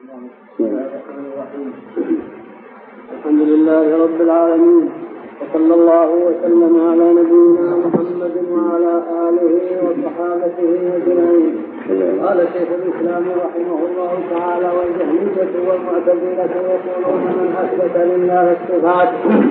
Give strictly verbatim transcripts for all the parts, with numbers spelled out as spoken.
الحمد لله رب العالمين، وصلى الله وسلم على نبينا محمد وعلى آله وصحابته أجمعين. قال شيخ الإسلام رحمه الله تعالى: والجهمية والمعتزلة يقولون من أثبت لله الصفات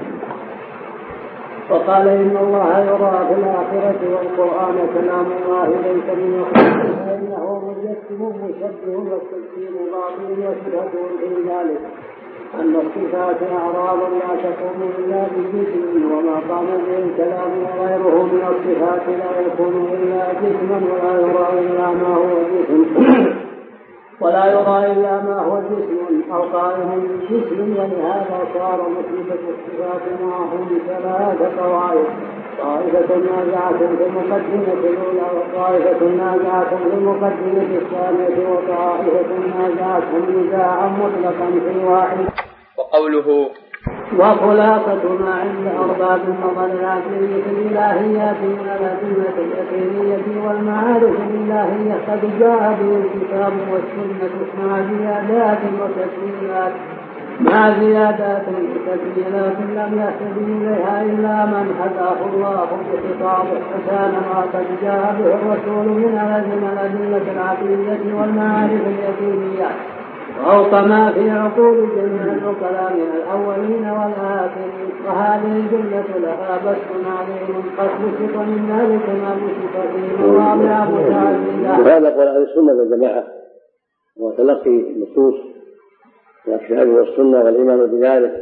وقال إن الله يرى في الآخرة والقرآن كلام الله ليس بمخلوق فإنه مجسم مشبه والتجسيم باطل وشبهة في ذلك أن الصفات أعراض لا تكون إلا بجسم، وما قام به الكلام وغيره من الصفات لا يكون إلا جسما ولا يرى إلا ما هو جسم ولا يرى إلا ما هو جسم أو قائم بجسم. ولهذا صار مثبت الصفات معهم ثلاثة طوائف: طائفة نازعة في المقدمة الأولى، وطائفة نازعة في المقدمة الثانية، وطائفة نازعة نزاعا مطلقا في واحد. وقوله: وخلاصة ما عند أرباب النظر العقلية الإلهيات من الأدلة اليقينية والمعارف الإلهية قد جاء به الكتاب والسنة مع زيادات وتكميلات مع زيادات وتكميلات لم يهتدي إليها إلا من هداه الله بخطابه، فكان ما قد جاء به الرسول من الأدلة العقلية والمعارف اليقينية وفوق ما في عقول جميع العقلاء من الأولين والآخرين. وهذه الجملة لها بس عظيم قد بسط من ذلك ما بسط في مواضع متعددة. وهذا قول أهل السنة والجماعة هو تلقي النصوص من الكتاب والسنة والإيمان بذلك،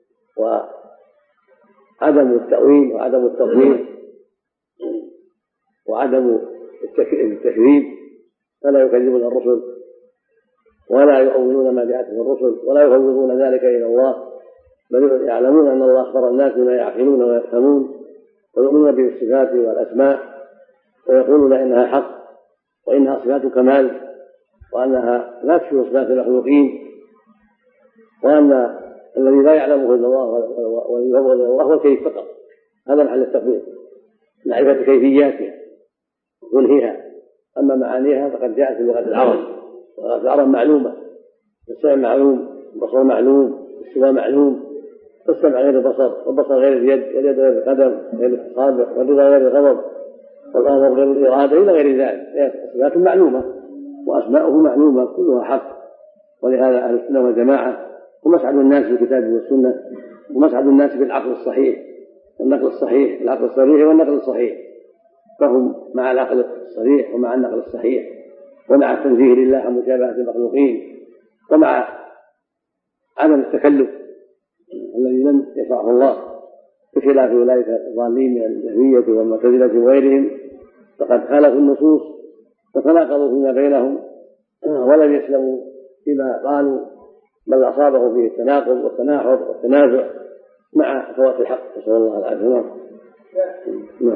وعدم التأويل وعدم التضليل وعدم التكذيب، فلا يكذبون الرسل ولا يؤولون ما جاءت من الرسل ولا يفوضون ذلك إلى الله، بل يعلمون أن الله أخبر الناس بما يعقلون ويفهمون ويؤمنون بالصفات والأسماء، ويقولون إنها حق وإنها صفات كمال، وأنها لا تشبه صفات المخلوقين، وأن الذي لا يعلمه إلا الله ويفوض إلى الله هو الكيف فقط. هذا محل التفويض، معرفة كيفياتها ونهيها، أما معانيها فقد جاءت في لغة العرب، ولغة العرب معلومة، السمع معلوم، البصر معلوم، الاستواء معلوم، فالسمع غير البصر، والبصر غير اليد، واليد غير القدم، غير الأصابع، والرضا غير الغضب، والأمر غير الإرادة إلى غير ذلك. صفات معلومة وأسماؤه معلومة كلها حق. ولهذا أهل السنة والجماعة هم أسعد الناس بالكتاب والسنة، هم أسعد الناس بالعقل الصحيح والنقل الصحيح، العقل الصريح والنقل الصحيح، فهم مع العقل الصريح ومع النقل الصحيح ومع التنزيه لله عن مشابهة المخلوقين، ومع عدم التكلف الذي لم يشرعه الله، بخلاف أولئك الضالين من الجهمية والمعتزلة وغيرهم، فقد خالفوا النصوص وتناقضوا فيما بينهم ولم يسلموا فيما قالوا، بل أصابه فيه التناقض والتناحر والتنازع مع فوات الحق، نسأل الله العافية. نعم.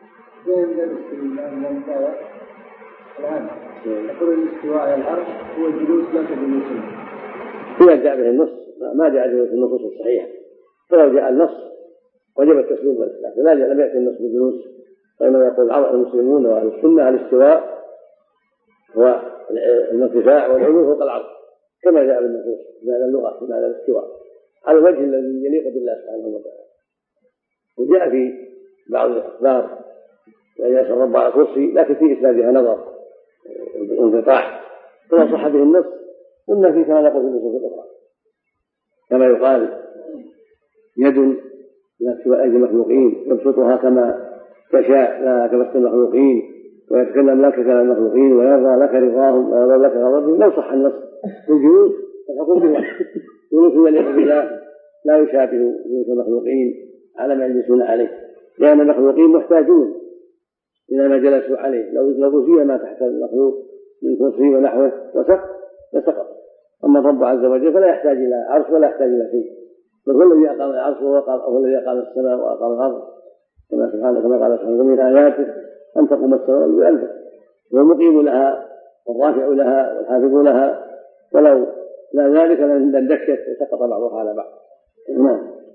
الآن يقول الاستواء على العرش هو الجلوس لا تجلس. إذا جاء به النص ما جاء به في النصوص الصحيحة، فلو جاء النص وجب التسليم والإسلام، لا جاء لم يأتي النص بالجلوس، وإنما يقول المسلمون وأهل السنة الاستواء هو الارتفاع والعلو فوق العرش كما جاء بالنصوص بهذا اللغة بهذا الاستواء على الوجه الذي يليق بالله سبحانه وتعالى. وجاء في بعض الأخبار أن يسأل رب على الكرسي، لكن في إسنادها نظر انقطاع، فلا صح به النص، قلنا فيه كما نقول في النصوص الأخرى، كما يقال يد لا تشبه أيدي المخلوقين يبسطها كما تشاء لا كبسط المخلوقين، ويتكلم لك كلام المخلوقين، ويرضى لك رضاهم ويرضى لك رضاهم. لو صح النص الجلوس فالحكم به جلوس يليق بالله لا يشابه جلوس المخلوقين على ما يجلسون عليه، لأن المخلوقين محتاجون إلى ما جلسوا عليه، لو يطلبوا فيه ما تحت المخلوق من كرسي ونحوه وسقط لسقط. أما الرب عز وجل فلا يحتاج إلى عرش ولا يحتاج إلى شيء، بل هو الذي أقام العرش وهو الذي أقام السماء وأقام الأرض، كما سبحانه كما قال سبحانه من آياته أن تقوم السماء بألفه، والمقيم لها والرافع لها والحافظ لها، ولو لا ذلك لندكت وسقط بعضها على بعض. نعم.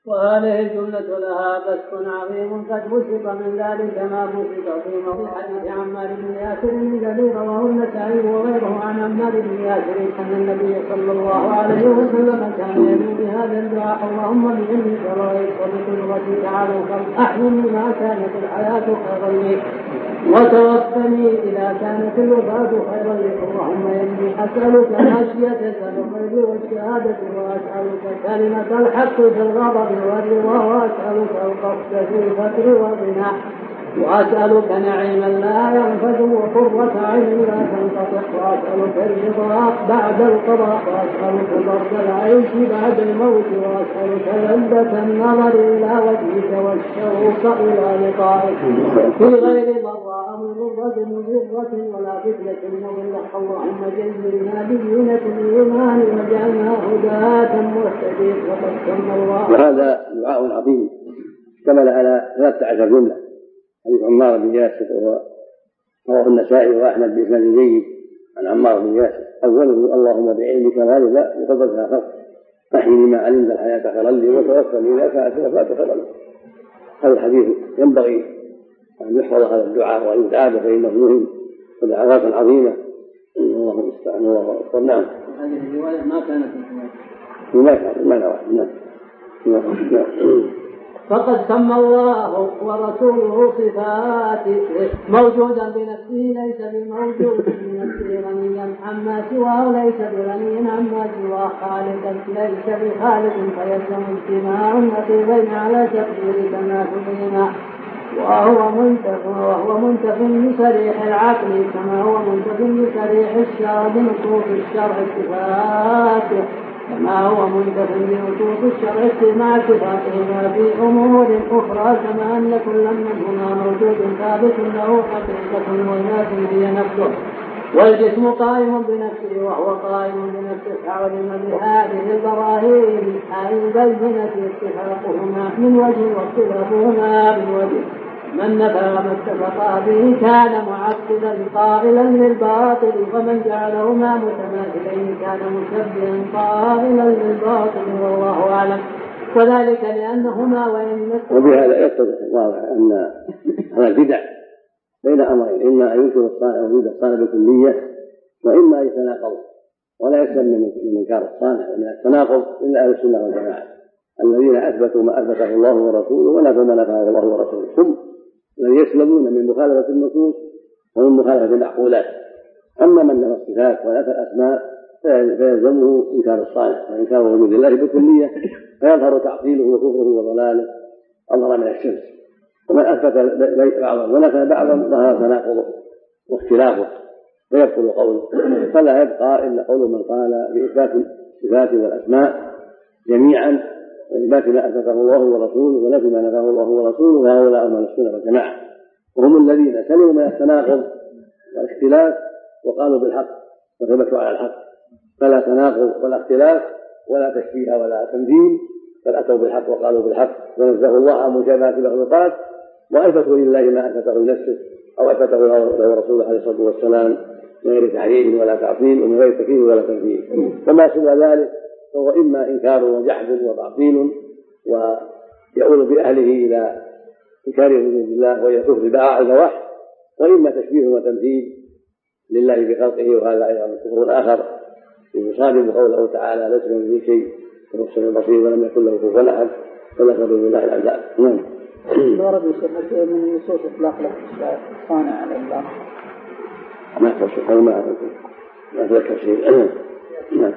وهذه الجملة لها بسط عظيم قد بسط من ذلك ما بسط في موضع حديث عمار بن ياسر الذي رواه النسائي وغيره عن عمار بن ياسر أن النبي صلى الله عليه وسلم كان يدعو بهذا الدعاء: اللهم بإذنك رأيت وبقدرتك على الخلق أحيني ما كانت الحياة خيرا لي وتوفني إذا كانت الوفاة خيرا لي. اللهم إني أسألك خشيتك بالغيب والشهادة وأسألك كلمة الحق في الغضب والرضا وأسألك القصد في الفقر والغنى وأسألك نعيما لا ينفد وقرة عين لا تنقطع وأسألك الرضا بعد القضاء وأسألك برد العيش بعد الموت وأسألك لذة النظر إلى وجهك والشوق إلى لقائك في غير ضراء مضرة مضرة ولا فتنة مضلة. اللهم جنبنا بزينة الإيمان وجعلنا هداة مهتدين. وقد سمى الله. وهذا دعاء عظيم اشتمل على ثلاثة عشر جملة. حديث عمار بن ياسر وهو رواه النسائي وأحمد بإسناد جيد عن عمار بن ياسر. أوله: اللهم بعلمك غالبا وقدرتها خلق أحيني ما علمت الحياة خيرا لي وتوفني إذا كانت الوفاة خيرا لي. هذا الحديث ينبغي أن يحفظ هذا الدعاء وأن يتعاد فإنه مهم ودعوات عظيمة. الله المستعان. الله أكبر. نعم. هذه الرواية ما كانت ما كانت ما نوى. نعم. فقد سمى الله ورسوله صفات موجودا بنفسه ليس بموجود بنفسه غنيا عما سواه ليس بغني عما سواه خالقا ليس بخالق فيلزم اجتماع النقيضين على تقدير تناسبهما وهو منتف وهو منتف بصريح العقل كما هو منتف بصريح الشرع بنصوص الشرع صفاته كما هو منتف بنصوص الشرع مع صفاتهما في أمور أخرى كما أن كل منهما موجود ثابت له حقيقة وذات هي نفسه والجسم قائم بنفسه وهو قائم بنفسه. فعلم بهذه البراهين البينة اتفاقهما من وجه واختلافهما من وجه. من نفى ما اتفقا به كان معطلا قائلا للباطل ومن جعلهما متماثلين كان مشبها قائلا للباطل والله اعلم. وذلك لانهما وان وبهذا يتضح واضح ان هذا البدع بين امرين: اما ان ينكر الصانع وجود الصانع بالكليه واما ان يتناقض ولا يسلم من انكار الصانع ومن التناقض الا اهل السنه والجماعه الذين اثبتوا ما اثبته الله ورسوله ونفوا ما نفاه الله ورسوله ثم الذين يسلمون من مخالفة النصوص ومن مخالفة المعقولات. أما من له الصفات ونفى الأسماء فيلزمه إنكار الصانع وإنكار وجود الله بالكلية فيظهر تعطيله وكفره وضلاله أظهر من الشمس. ومن أثبت بعضا ونفى بعضا ظهر تناقضه واختلافه فيبطل قوله. فلا يبقى إلا قول من قال بإثبات الصفات والأسماء جميعا وإثبات ما أثبته الله ورسوله ونفي ما نفاه الله ورسوله وهؤلاء هم السنة والجماعة وهم الذين سلموا من التناقض والاختلاف وقالوا بالحق وثبتوا على الحق. فلا تناقض ولا اختلاف ولا تشبيه ولا تمثيل بل أتوا بالحق وقالوا بالحق ونزهوا الله عن مشابهة المخلوقات وأثبتوا لله ما أثبته لنفسه أو أثبته له رسوله عليه الصلاة والسلام من غير تحريم ولا تعطيل ومن غير تكييف ولا تمثيل. وما سوى ذلك فهو إما إنكار وجحد وتعطيل ويؤول بأهله إلى إنكار وجود الله وإلى كفر باع الفواحش وإما تشبيه وتمثيل لله بخلقه وهذا أيضا كفر آخر يصادم قوله تعالى: ليس كمثله شيء وهو السميع البصير ولم يكن له كفوا أحد ولا تضر بالله الأنداد. نعم. ورد من نصوص إطلاق الصانع على الله ما تصح ما ما أتذكر شيء. نعم.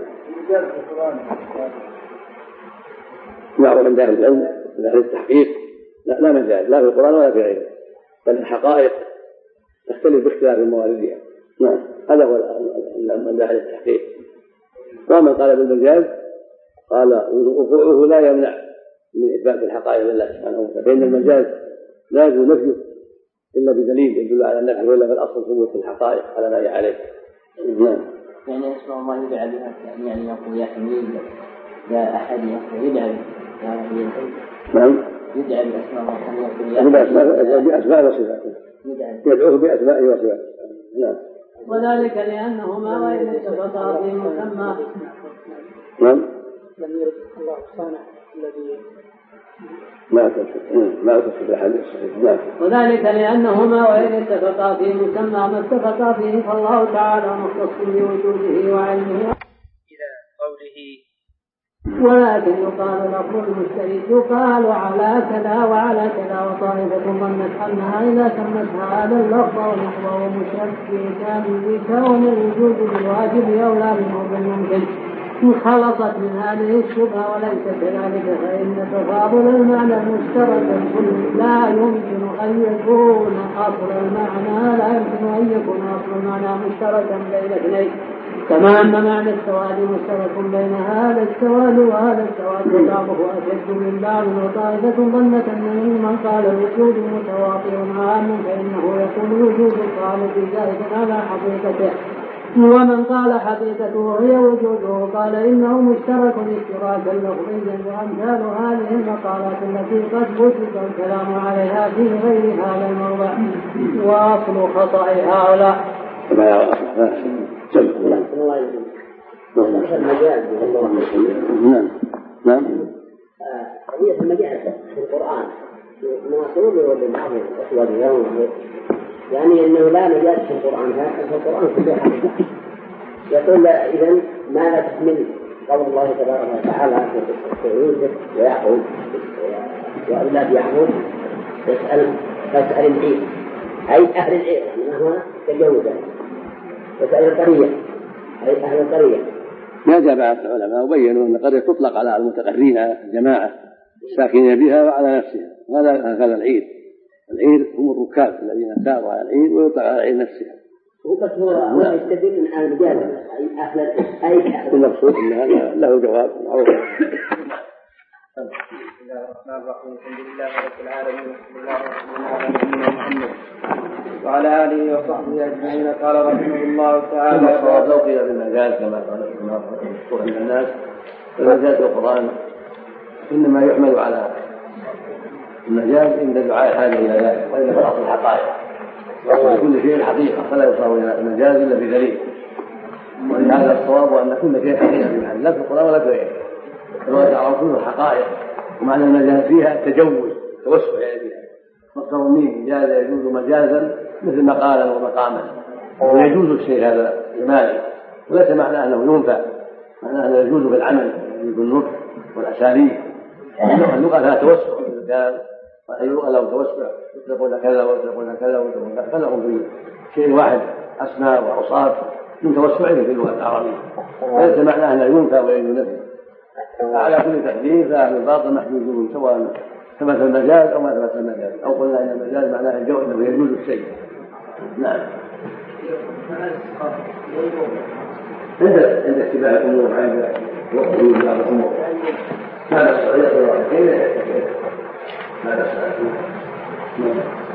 معروف عند أهل العلم من أهل التحقيق لا, لا مجال لا في القرآن ولا في غيره بل الحقائق تختلف باختلاف مواردها. نعم. هذا هو من أهل التحقيق. ومن قال بالمجاز قال وقوعه لا يمنع من إثبات الحقائق لله سبحانه وتعالى فإن المجاز لا يجوز نفيه إلا بدليل يدل على النفي ولا في الأصل ثبوت الحقائق على ما هي عليه. نعم. يعني اسمه الله يدعى بها يعني يقول يا حميد لا أحد يقول يدعى بها. نعم. يدعى بأسماء الله يقول بأسماء وصفاته يدعوه بأسماء وصفاته. نعم. وذلك لأنهما وإن اتفقا في مسمى نعم. لم يرد الله صانع ما تفسد ما تفسد الحديث الصحيح. وذلك لأنهما وإن اتفقا في مسمى ما اتفقا فيه فالله تعالى مختص بوجوده وعلمه. إلى قوله ولكن يقال لفظ المشترك يقال على كذا وعلى كذا، وطائفة ظنت أنها إذا سمتها هذا اللفظ ونحوه مشبكا بكون الوجود بالواجب أولى منه بالممكن خلصت من هذه الشبهة، وليس كذلك فإن تفاضل المعنى المشترك الكل لا يمكن أن يكون أصل المعنى لا يمكن أن يكون أصل المعنى مشتركا بين اثنين، كما أن معنى السواد مشترك بين هذا السواد وهذا السواد وبعضه أشد من بعض. وطائفة ظنت أنه من قال الوجود متواطئ عام فإنه يكون وجود الخالق زائدا على حقيقته، ومن قال حقيقته هي وجوده قال إنه مشترك اشتراكا لفظيا. وأمثال هذه المقالات التي قد بسط الكلام عليها في غير هذا الموضع وأصل خطأ هؤلاء. نعم نعم. قضية المجاز في القرآن مناسبة لبعض الأخوة اليوم، يعني أنه لا مجاز في القرآن، في القرآن كله حقيقة. يقول إذن ماذا تحمل قول الله تبارك وتعالى في يوسف ويعقوب وأولاد يعقوب يسأل فاسأل العير، أي أهل العير يعني ما هو تجوزا، يسأل القرية أي أهل القرية. ما جاء بعض العلماء وبينوا أن القرية تطلق على المتقرين على الجماعة الساكنين بها وعلى نفسها، وهذا هذا العير. العير هم الركاب الذين ساروا على العير ويطلق على العير نفسها. هو بس هو يستدل من المجاز أي أهل أي أهل. المقصود أنها له جواب معروف. بسم الله الرحمن الرحيم. الحمد لله رب العالمين وصلى الله وسلم على نبينا محمد وعلى آله وصحبه أجمعين. قال رحمه الله تعالى الصواب لو قيل بالمجاز كما قال مشهور عند الناس، المجاز في القرآن إنما يحمل على المجاز عند دعاء الحاجة إلى ذلك، وإلا فالأصل الحقائق وكل شيء حقيقة فلا يصاب إلى المجاز إلا بدليل. ولهذا الصواب أن كل شيء حقيقة بالحال لا في القرآن ولا في غيره، فلا تعرفون الحقائق. ومعنى المجاز فيها التجوز توسع يعني فيها مصدر مين جاز يجوز مجازا مثل مقالا ومقاما، ويجوز الشيء هذا جمالي، وليس معنى أنه ينفع، معنى أنه يجوز بالعمل يجوز بالنطق والأساليب. اللغة لها توسع في الكلام، وأي لغة له توسع يطلقون كذا ويطلقون كذا ويطلقون كذا، فلهم في شيء واحد أسماء وأوصاف من توسعهم في اللغة العربية، وليس معنى أنه ينفع ويجوز نفسه. على كل تقدير فأهل الباطل محجوزون سواء ثبت المجاز أو ما ثبت المجاز، أو قلنا أن المجاز معناه الجو أنه يجوز الشيء. نعم. عند عند اتباع الأمور عند وقوع بعض الأمور هذا الصحيح ولا غيره هذا الصحيح.